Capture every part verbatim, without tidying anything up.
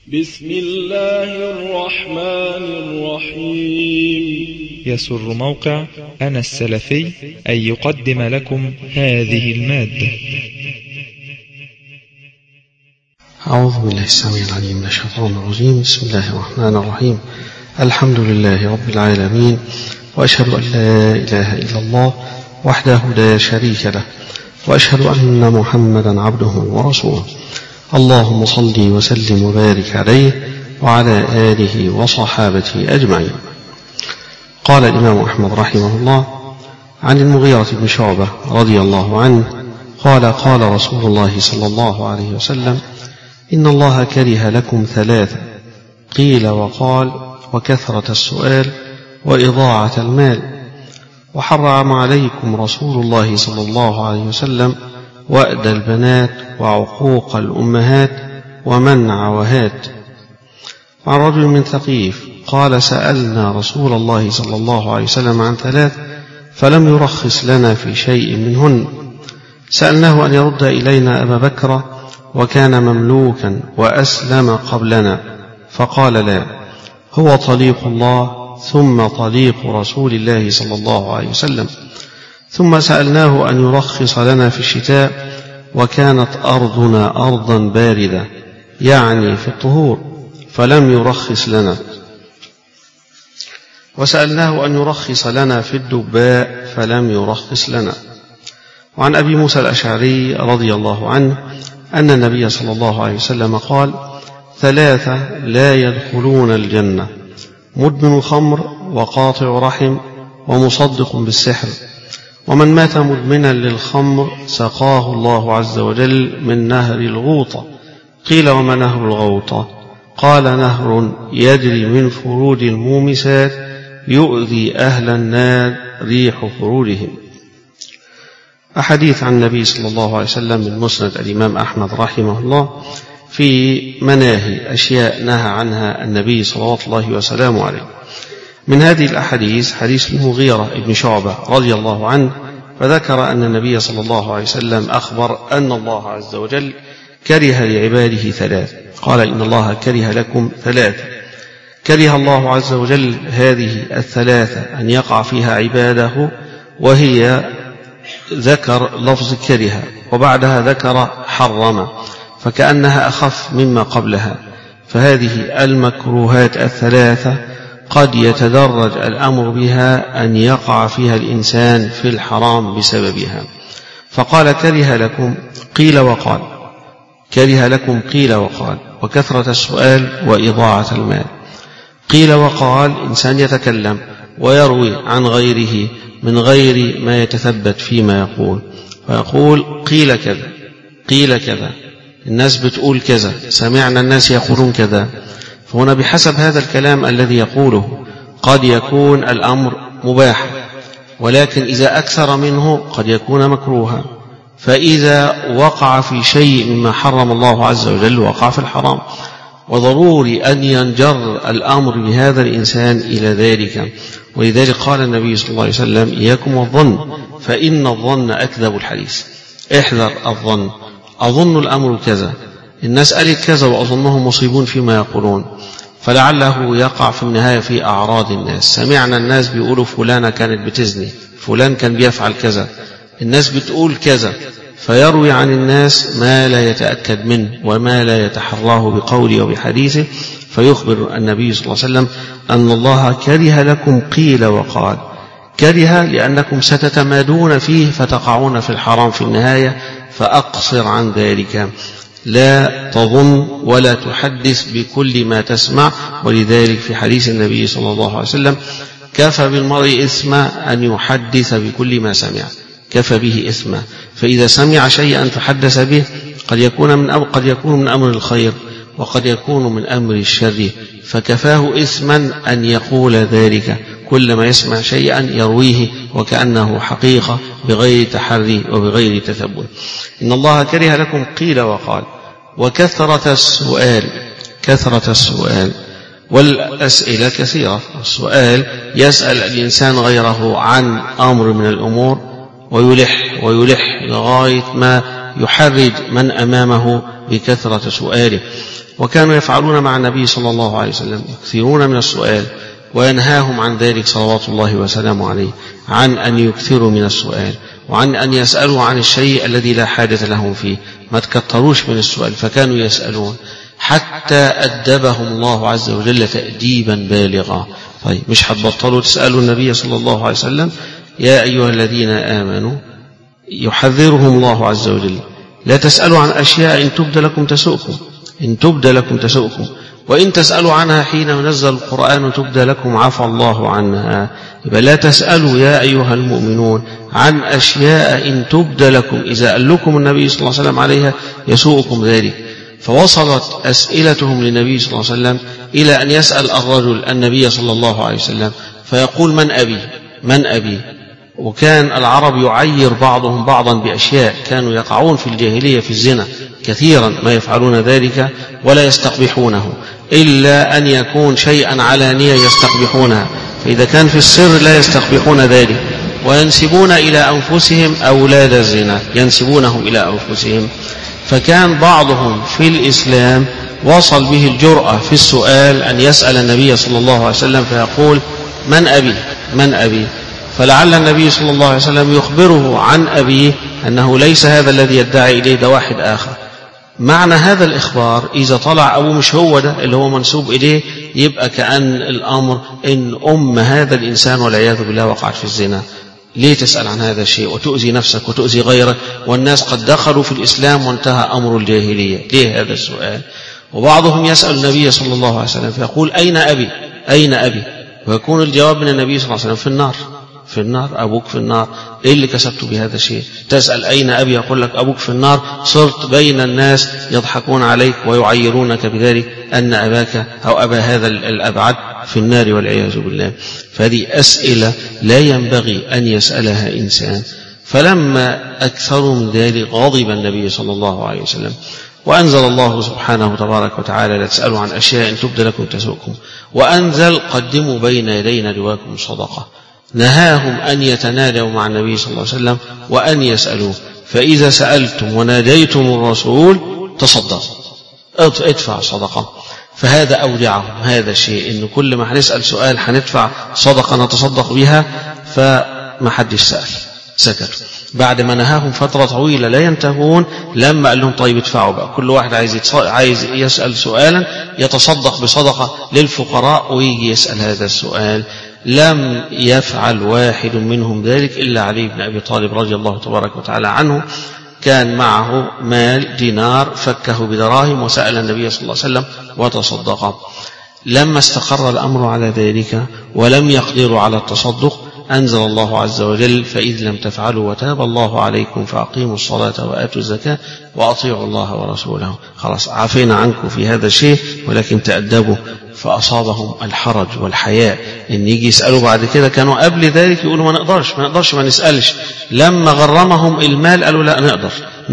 بسم الله الرحمن الرحيم. يسر موقع أنا السلفي أن يقدم لكم هذه المادة. أعوذ بالله السميع العليم من الشيطان الرجيم. بسم الله الرحمن الرحيم. الحمد لله رب العالمين، وأشهد أن لا إله إلا الله وحده لا شريك له، وأشهد أن محمدا عبده ورسوله. اللهم صل وسلم وبارك عليه وعلى آله وصحابته أجمعين. قال الإمام أحمد رحمه الله عن المغيرة بن شعبة رضي الله عنه قال قال رسول الله صلى الله عليه وسلم: إن الله كره لكم ثلاثة، قيل وقال وكثرة السؤال وإضاعة المال، وحرم عليكم رسول الله صلى الله عليه وسلم وأد البنات وعقوق الأمهات ومنع وهات. عن رجل من ثقيف قال: سألنا رسول الله صلى الله عليه وسلم عن ثلاث فلم يرخص لنا في شيء منهن. سألناه أن يرد إلينا أبا بكر وكان مملوكا وأسلم قبلنا، فقال: لا، هو طليق الله ثم طليق رسول الله صلى الله عليه وسلم. ثم سألناه أن يرخص لنا في الشتاء وكانت أرضنا أرضا باردة، يعني في الطهور، فلم يرخص لنا. وسألناه أن يرخص لنا في الدباء فلم يرخص لنا. وعن أبي موسى الأشعري رضي الله عنه أن النبي صلى الله عليه وسلم قال: ثلاثة لا يدخلون الجنة: مدمن خمر وقاطع رحم ومصدق بالسحر. ومن مات مدمنا للخمر سقاه الله عز وجل من نهر الغوطة. قيل: وما نهر الغوطة؟ قال: نهر يجري من فروج المومسات يؤذي أهل النار ريح فروجهم. أحاديث عن النبي صلى الله عليه وسلم من مسند الإمام أحمد رحمه الله في مناهي أشياء نهى عنها النبي صلى الله وسلامه عليه. من هذه الأحاديث حديث المغيرة بن شعبة رضي الله عنه، فذكر أن النبي صلى الله عليه وسلم أخبر أن الله عز وجل كره لعباده ثلاث. قال: إن الله كره لكم ثلاث. كره الله عز وجل هذه الثلاثة أن يقع فيها عباده، وهي ذكر لفظ كره وبعدها ذكر حرم، فكأنها أخف مما قبلها. فهذه المكروهات الثلاثة قد يتدرج الأمر بها أن يقع فيها الإنسان في الحرام بسببها. فقال: كره لكم قيل وقال، كره لكم قيل وقال، وكثرة السؤال وإضاعة المال. قيل وقال: إنسان يتكلم ويروي عن غيره من غير ما يتثبت فيما يقول، فيقول قيل كذا قيل كذا، الناس بتقول كذا، سمعنا الناس يقولون كذا. فهنا بحسب هذا الكلام الذي يقوله قد يكون الأمر مباح، ولكن إذا أكثر منه قد يكون مكروها. فإذا وقع في شيء مما حرم الله عز وجل وقع في الحرام، وضروري أن ينجر الأمر بهذا الإنسان إلى ذلك. ولذلك قال النبي صلى الله عليه وسلم: إياكم والظن فإن الظن أكذب الحديث. احذر الظن، أظن الأمر كذا، الناس قالت كذا وأظنهم مصيبون فيما يقولون، فلعله يقع في النهاية في أعراض الناس. سمعنا الناس بيقولوا فلانة كانت بتزني، فلان كان بيفعل كذا، الناس بتقول كذا، فيروي عن الناس ما لا يتأكد منه وما لا يتحراه بقوله وبحديثه، فيخبر النبي صلى الله عليه وسلم أن الله كره لكم قيل وقال. كره لأنكم ستتمادون فيه فتقعون في الحرام في النهاية، فأقصر عن ذلك، لا تظن ولا تحدث بكل ما تسمع. ولذلك في حديث النبي صلى الله عليه وسلم: كفى بالمرء إثما أن يحدث بكل ما سمع، كفى به إثما. فإذا سمع شيئا تحدث به قد يكون من أمر قد يكون من أمر الخير وقد يكون من أمر الشر، فكفاه إثما أن يقول ذلك. كلما يسمع شيئا يرويه وكأنه حقيقة بغير تحري وبغير تثبت. إن الله كره لكم قيل وقال، وكثرة السؤال. كثرة السؤال والأسئلة كثيرة. السؤال يسأل الإنسان غيره عن أمر من الأمور ويلح ويلح لغاية ما يحرج من أمامه بكثرة سؤاله. وكانوا يفعلون مع النبي صلى الله عليه وسلم، يكثرون من السؤال وينهاهم عن ذلك صلوات الله وسلامه عليه، عن أن يكثروا من السؤال وعن أن يسألوا عن الشيء الذي لا حاجة لهم فيه، ما تكتروش من السؤال، فكانوا يسألون حتى أدبهم الله عز وجل تأديبا بالغا. طيب مش هتبطلوا تسألوا النبي صلى الله عليه وسلم يا أيها الذين آمنوا، يحذرهم الله عز وجل لا تسألوا عن أشياء إن تبد لكم تسؤكم، إن تبد لكم تسؤكم، وإن تسألوا عنها حين ينزل القرآن تبد لكم عفى الله عنها. يبقى لا تسألوا يا أيها المؤمنون عن أشياء إن تبد لكم، إذا قال لكم النبي صلى الله عليه وسلم عليها يسوءكم ذلك. فوصلت أسئلتهم للنبي صلى الله عليه وسلم إلى أن يسأل الرجل النبي صلى الله عليه وسلم فيقول من أبي من أبي. وكان العرب يعير بعضهم بعضا بأشياء، كانوا يقعون في الجاهلية في الزنا كثيرا ما يفعلون ذلك ولا يستقبحونه إلا أن يكون شيئا علانية يستقبحونها، فإذا كان في السر لا يستقبحون ذلك، وينسبون إلى أنفسهم أولاد الزنا، ينسبونهم إلى أنفسهم. فكان بعضهم في الإسلام وصل به الجرأة في السؤال أن يسأل النبي صلى الله عليه وسلم فيقول من أبي من أبي، فلعل النبي صلى الله عليه وسلم يخبره عن أبيه أنه ليس هذا الذي يدعي إليه، ده واحد آخر. معنى هذا الإخبار إذا طلع أبوه مش هو ده اللي هو منسوب إليه، يبقى كأن الأمر إن أم هذا الإنسان والعياذ بالله وقعت في الزنا. ليه تسأل عن هذا الشيء وتؤذي نفسك وتؤذي غيرك والناس قد دخلوا في الإسلام وانتهى أمر الجاهلية؟ ليه هذا السؤال؟ وبعضهم يسأل النبي صلى الله عليه وسلم فيقول أين أبي أين أبي، ويكون الجواب من النبي صلى الله عليه وسلم في النار في النار أبوك في النار. إيه اللي كسبته بهذا الشيء؟ تسأل أين أبي يقول لك أبوك في النار، صرت بين الناس يضحكون عليك ويعيرونك بذلك أن أباك أو أبا هذا الأبعد في النار والعياذ بالله. فهذه أسئلة لا ينبغي أن يسألها إنسان. فلما أكثروا من ذلك غضب النبي صلى الله عليه وسلم، وأنزل الله سبحانه تبارك وتعالى لا تسألوا عن أشياء إن تبد لكم تسؤكم، وأنزل قدموا بين يدي نجواكم صدقة، نهاهم أن يتنادوا مع النبي صلى الله عليه وسلم وأن يسألوه. فإذا سألتم وناديتم الرسول تصدقوا، ادفع صدقة. فهذا أودعهم هذا الشيء، إن كل ما هنسأل سؤال هندفع صدقة نتصدق بها. فما حدش سأل، سكتوا. بعد ما نهاهم فترة طويلة لا ينتهون، لما قال لهم طيب ادفعوا بقى، كل واحد عايز عايز يسأل سؤالا يتصدق بصدقة للفقراء ويجي يسأل هذا السؤال. لم يفعل واحد منهم ذلك إلا علي بن أبي طالب رضي الله تبارك وتعالى عنه، كان معه مال دينار فكه بدراهم وسأل النبي صلى الله عليه وسلم وتصدق. لما استقر الأمر على ذلك ولم يقدروا على التصدق أنزل الله عز وجل فإذ لم تفعلوا وتاب الله عليكم فأقيموا الصلاة وآتوا الزكاة وأطيعوا الله ورسوله. خلاص عافينا عنكم في هذا الشيء، ولكن تأدبوا. فأصابهم الحرج والحياء إن يجي يسألوا بعد كده. كانوا قبل ذلك يقولوا ما نقدرش ما نقدرش ما نسألش، لما غرمهم المال قالوا لا نقدر.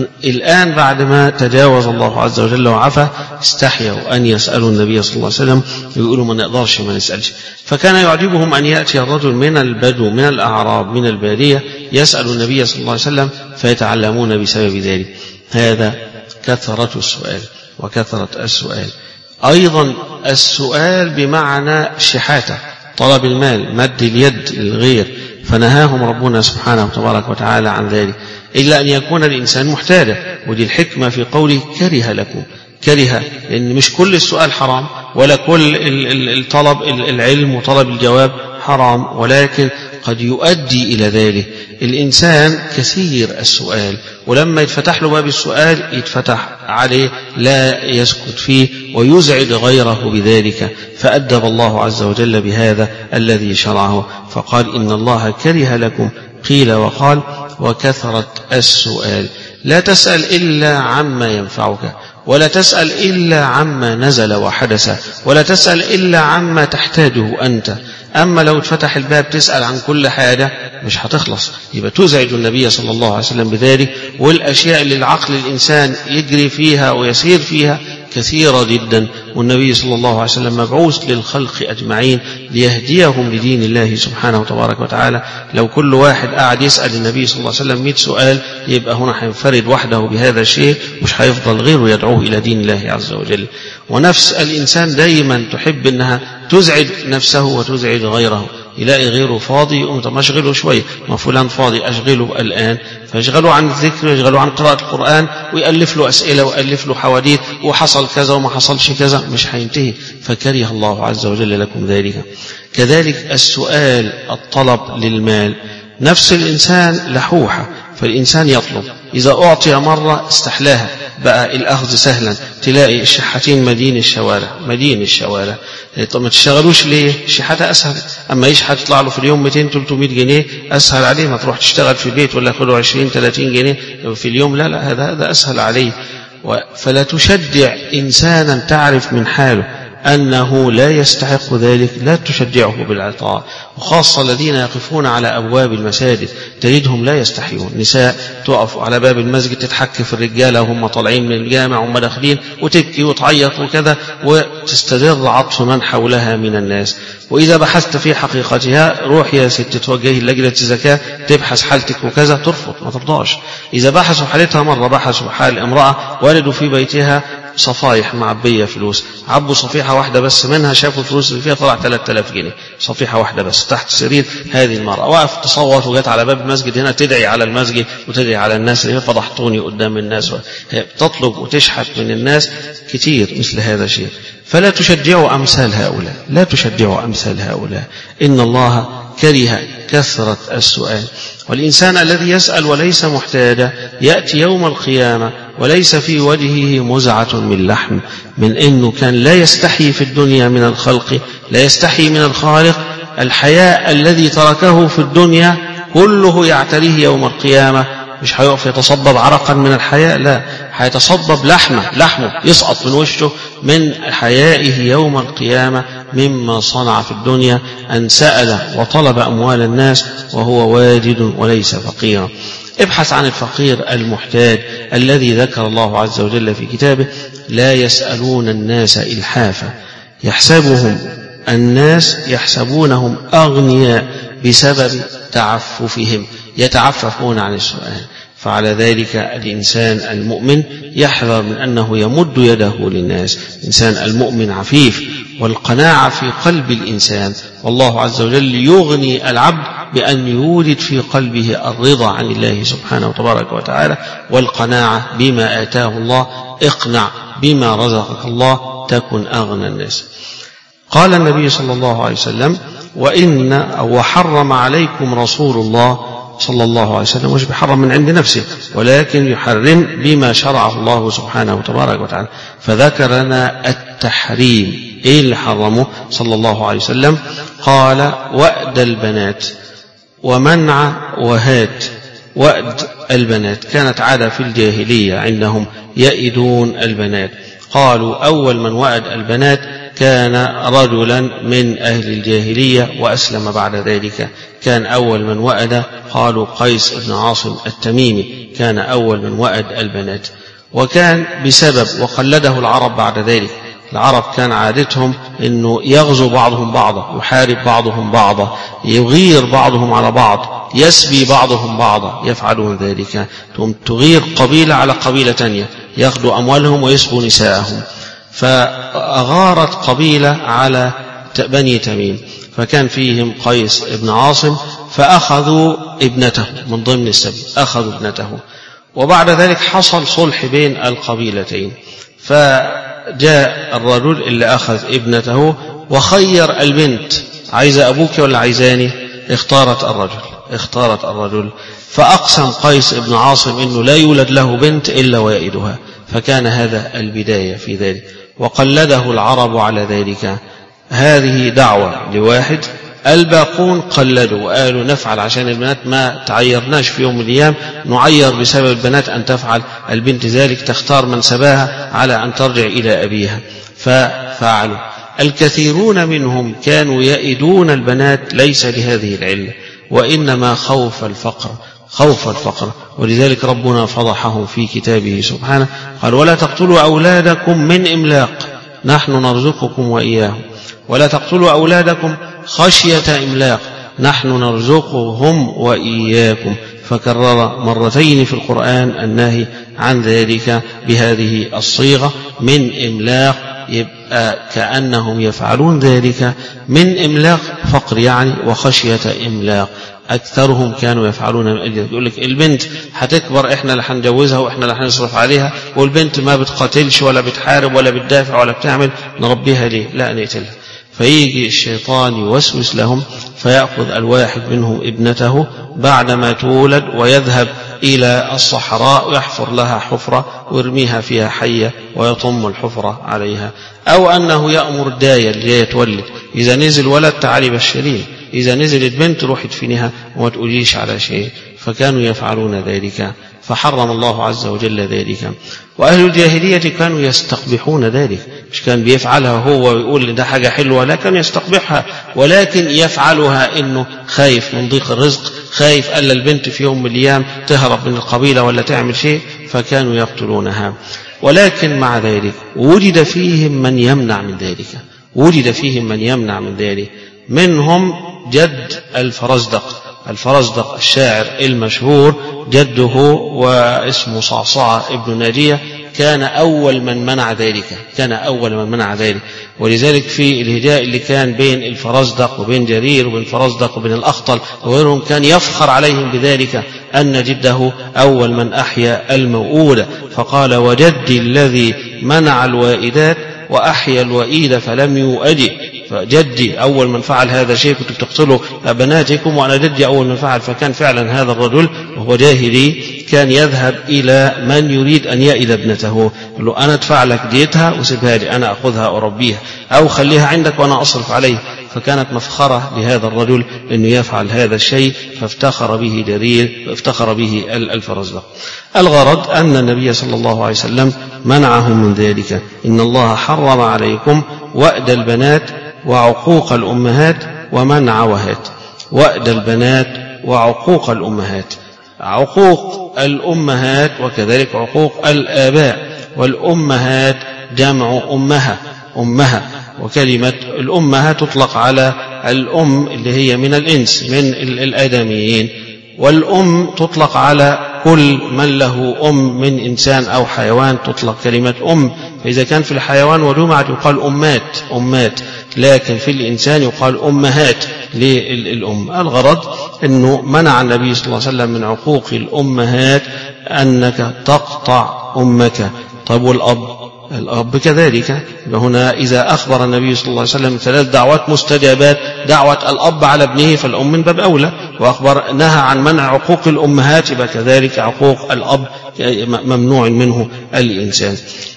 الآن بعد ما تجاوز الله عز وجل وعفى استحيوا أن يسألوا النبي صلى الله عليه وسلم، يقولوا ما نقدرش ما نسألش. فكان يعجبهم أن يأتي الرجل من البدو من الأعراب من البادية يسأل النبي صلى الله عليه وسلم فيتعلمون بسبب ذلك. هذا كثرة السؤال وكثرة السؤال. أيضا السؤال بمعنى شحاتة، طلب المال، مد اليد للغير، فنهاهم ربنا سبحانه تبارك وتعالى عن ذلك، إلا أن يكون الإنسان محتاجا. ودي الحكمة في قوله كره لكم، كره، لأن مش كل السؤال حرام ولا كل الطلب العلم وطلب الجواب حرام، ولكن قد يؤدي إلى ذلك. الإنسان كثير السؤال، ولما يتفتح له باب السؤال يتفتح عليه لا يسكت فيه ويزعج غيره بذلك. فأدب الله عز وجل بهذا الذي شرعه، فقال إن الله كره لكم قيل وقال وكثرة السؤال. لا تسأل إلا عما ينفعك، ولا تسأل إلا عما نزل وحدث، ولا تسأل إلا عما تحتاجه أنت. أما لو اتفتح الباب تسأل عن كل حاجة مش هتخلص، يبقى تزعج النبي صلى الله عليه وسلم بذلك. والأشياء اللي العقل الإنسان يجري فيها ويسير فيها كثيرة جدا، والنبي صلى الله عليه وسلم مبعوث للخلق أجمعين ليهديهم لدين الله سبحانه وتبارك وتعالى. لو كل واحد قاعد يسأل النبي صلى الله عليه وسلم مئة سؤال يبقى هنا هينفرد وحده بهذا الشيء، مش هيفضل غيره يدعوه إلى دين الله عز وجل. ونفس الإنسان دايما تحب أنها تزعج نفسه وتزعج غيره، يلاقي غيره فاضي يقوم طب اشغله شويه، ما فلان فاضي اشغله الان، فيشغله عن الذكر ويشغله عن قراءه القران ويالف له اسئله ويالف له حواديت وحصل كذا وما حصلش كذا، مش هينتهي. فكره الله عز وجل لكم ذلك. كذلك السؤال الطلب للمال، نفس الانسان لحوحه، فالانسان يطلب، اذا اعطي مره استحلاها بقى الأخذ سهلا. تلاقي الشحاتين مدين الشوارع مدين الشوارع طب ما تشتغلوش ليه؟ الشحاتة أسهل، أما يشحت يطلع له في اليوم مئتين ثلاثمئة جنيه أسهل عليه، ما تروح تشتغل في البيت ولا ياخد له عشرين ثلاثين جنيه في اليوم، لا لا هذا هذا أسهل عليه. فلا تشجع إنسانا تعرف من حاله أنه لا يستحق ذلك، لا تشجعه بالعطاء. وخاصة الذين يقفون على أبواب المساجد تجدهم لا يستحيون، نساء تقف على باب المسجد تتحكي في الرجالة وهم طالعين من الجامع وهم داخلين وتبكي وتعيط وكذا، وتستدر عطف من حولها من الناس. وإذا بحثت في حقيقتها روح يا ست توجهي لجنة الزكاة تبحث حالتك وكذا، ترفض ما ترضاش. إذا بحثوا حالتها مرة بحثوا حال امرأة ولدوا في بيتها صفايح معبية فلوس، عبوا صفيحة واحدة بس منها، شافوا الفلوس اللي فيها طلع ثلاثة آلاف جنيه، صفيحة واحدة بس تحت سرير هذه المرأة. وقف تصوت وجات على باب المسجد هنا تدعي على المسجد وتدعي على الناس اللي فضحتوني قدام الناس، تطلب وتشحت من الناس كتير مثل هذا الشيء. فلا تشجعوا أمثال هؤلاء، لا تشجعوا أمثال هؤلاء. إن الله كره كثرة السؤال. والإنسان الذي يسأل وليس محتاجا يأتي يوم القيامة وليس في وجهه مزعة من لحم، من إنه كان لا يستحي في الدنيا من الخلق، لا يستحي من الخالق. الحياء الذي تركه في الدنيا كله يعتريه يوم القيامة، مش هيقف يتصبب عرقا من الحياء، لا هيتصبب لحمه لحمه يسقط من وشه من حيائه يوم القيامة مما صنع في الدنيا، أن سأل وطلب أموال الناس وهو واجد وليس فقيرا. ابحث عن الفقير المحتاج الذي ذكر الله عز وجل في كتابه لا يسألون الناس إلحافا، يحسبهم الناس يحسبونهم أغنياء بسبب تعففهم، يتعففون عن السؤال. فعلى ذلك الإنسان المؤمن يحذر من أنه يمد يده للناس. الإنسان المؤمن عفيف، والقناعة في قلب الإنسان، والله عز وجل يغني العبد بأن يولد في قلبه الرضا عن الله سبحانه وتبارك وتعالى والقناعة بما آتاه الله. اقنع بما رزقك الله تكن أغنى الناس. قال النبي صلى الله عليه وسلم وإن أو حرم عليكم رسول الله صلى الله عليه وسلم، مش بيحرم من عند نفسه ولكن يحرم بما شرعه الله سبحانه وتبارك وتعالى، فذكر لنا التحريم. ايه اللي حرمه صلى الله عليه وسلم؟ قال وأد البنات ومنع وهات. وأد البنات كانت عادة في الجاهلية عندهم يئدون البنات. قالوا أول من وأد البنات كان رجلا من أهل الجاهلية وأسلم بعد ذلك، كان أول من وأد قالوا قيس بن عاصم التميمي كان أول من وأد البنات. وكان بسبب وقلده العرب بعد ذلك، العرب كان عادتهم أنه يغزو بعضهم بعضا، يحارب بعضهم بعضا، يغير بعضهم على بعض، يسبي بعضهم بعضا، يفعلون ذلك. تغير قبيلة على قبيلة تانية، يأخذوا أموالهم ويسبوا نساءهم. فأغارت قبيلة على بني تميم، فكان فيهم قيس بن عاصم، فأخذوا ابنته من ضمن السبي، أخذوا ابنته. وبعد ذلك حصل صلح بين القبيلتين، فجاء الرجل اللي أخذ ابنته وخير البنت، عايزة أبوك ولا عايزاني؟ اختارت الرجل اختارت الرجل فأقسم قيس بن عاصم إنه لا يولد له بنت إلا ويئدها، فكان هذا البداية في ذلك، وقلده العرب على ذلك. هذه دعوة لواحد، الباقون قلدوا وقالوا نفعل عشان البنات، ما تعيرناش في يوم من الأيام نعير بسبب البنات أن تفعل البنت ذلك، تختار من سباها على أن ترجع إلى أبيها، ففعلوا. الكثيرون منهم كانوا يئدون البنات ليس لهذه العلة، وإنما خوف الفقر. خوف الفقر. ولذلك ربنا فضحهم في كتابه سبحانه قال ولا تقتلوا أولادكم من إملاق نحن نرزقكم وإياهم ولا تقتلوا أولادكم خشية إملاق نحن نرزقهم وإياكم، فكرر مرتين في القرآن النهي عن ذلك بهذه الصيغة من إملاق، يبقى كأنهم يفعلون ذلك من إملاق فقر يعني وخشية إملاق. أكثرهم كانوا يفعلون يقول لك البنت هتكبر إحنا اللي هنجوزها وإحنا اللي هنصرف عليها، والبنت ما بتقاتلش ولا بتحارب ولا بتدافع ولا بتعمل، نربيها ليه؟ لا نقتلها. فيجي الشيطان يوسوس لهم فيأخذ الواحد منهم ابنته بعدما تولد ويذهب إلى الصحراء ويحفر لها حفرة ويرميها فيها حية ويطم الحفرة عليها، أو أنه يأمر الداية اللي يتولد إذا نزل ولد تعالي بشرين، إذا نزلت بنت روح ادفنها وما تقوليش على شيء. فكانوا يفعلون ذلك فحرم الله عز وجل ذلك. وأهل الجاهلية كانوا يستقبحون ذلك، مش كان بيفعلها هو ويقول ده حاجة حلوة، لا كان يستقبحها، ولكن يفعلها إنه خايف من ضيق الرزق، خايف ألا البنت في يوم من الأيام تهرب من القبيلة ولا تعمل شيء، فكانوا يقتلونها. ولكن مع ذلك وجد فيهم من يمنع من ذلك، وجد فيهم من يمنع من ذلك، منهم جد الفرزدق. الفرزدق الشاعر المشهور جده واسمه صعصعة ابن ناجية كان أول من منع ذلك، كان أول من منع ذلك. ولذلك في الهجاء اللي كان بين الفرزدق وبين جرير وبين الفرزدق وبين الأخطل وغيرهم كان يفخر عليهم بذلك أن جده أول من أحيا الموؤودة، فقال وجدي الذي منع الوائدات وأحيا الوئيد فلم يؤد. فجدي أول من فعل هذا الشيء، كنتم تقتلوا بناتكم وأنا جدي أول من فعل. فكان فعلا هذا الرجل وهو جاهلي كان يذهب إلى من يريد أن يئد ابنته، يقول له أنا أدفع لك ديتها وسيبها لي أنا أخذها وأربيها، أو خليها عندك وأنا أصرف عليه. فكانت مفخرة لهذا الرجل أنه يفعل هذا الشيء، فافتخر به جرير وافتخر به الفرزدق. الغرض أن النبي صلى الله عليه وسلم منعهم من ذلك. إن الله حرم عليكم وأد البنات وعقوق الأمهات ومنع وهات. وأد البنات وعقوق الأمهات، عقوق الأمهات وكذلك عقوق الآباء، والأمهات جمع أمها أمها وكلمة الأمها تطلق على الأم اللي هي من الإنس من الآدميين، والأم تطلق على كل من له أم من إنسان أو حيوان تطلق كلمة أم. فإذا كان في الحيوان وجمعت يقال أمات أمات، لكن في الإنسان يقال أمهات للأم. الغرض أنه منع النبي صلى الله عليه وسلم من عقوق الأمهات أنك تقطع أمك. طيب والأب؟ الأب كذلك. هنا إذا أخبر النبي صلى الله عليه وسلم ثلاث دعوات مستجابات، دعوة الأب على ابنه فالأم من باب أولى، وأخبر نهى عن منع عقوق الأمهات يبقى كذلك عقوق الأب ممنوع منه الإنسان.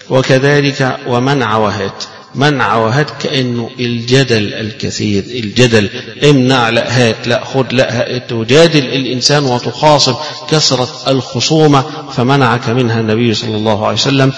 وكذلك ومنع وهات. منع وهات كأنه الجدل الكثير، الجدل امنع لا هات لا خذ لا هات، تجادل الإنسان وتخاصم كثرة الخصومة، فمنعك منها النبي صلى الله عليه وسلم.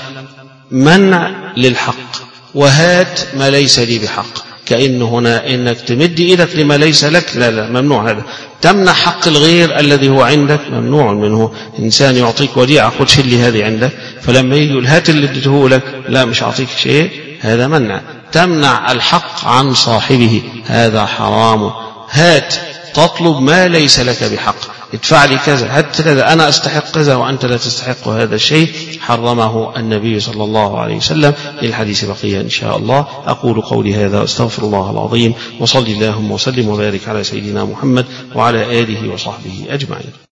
منع للحق وهات ما ليس لي بحق، كأنه هنا إنك تمد إيدك لما ليس لك، لا لا ممنوع هذا. تمنع حق الغير الذي هو عندك ممنوع منه. إنسان يعطيك وديعة خذ شيل لي هذه عندك، فلما يجي يقول هات اللي اديته لك لا مش أعطيك شيء، هذا منع. تمنع الحق عن صاحبه هذا حرام. هات تطلب ما ليس لك بحق، ادفع لي كذا هات كذا أنا أستحق كذا وأنت لا تستحق هذا الشيء، حرمه النبي صلى الله عليه وسلم. للحديث بقية إن شاء الله. أقول قولي هذا أستغفر الله العظيم، وصلي اللهم وسلم وبارك على سيدنا محمد وعلى آله وصحبه أجمعين.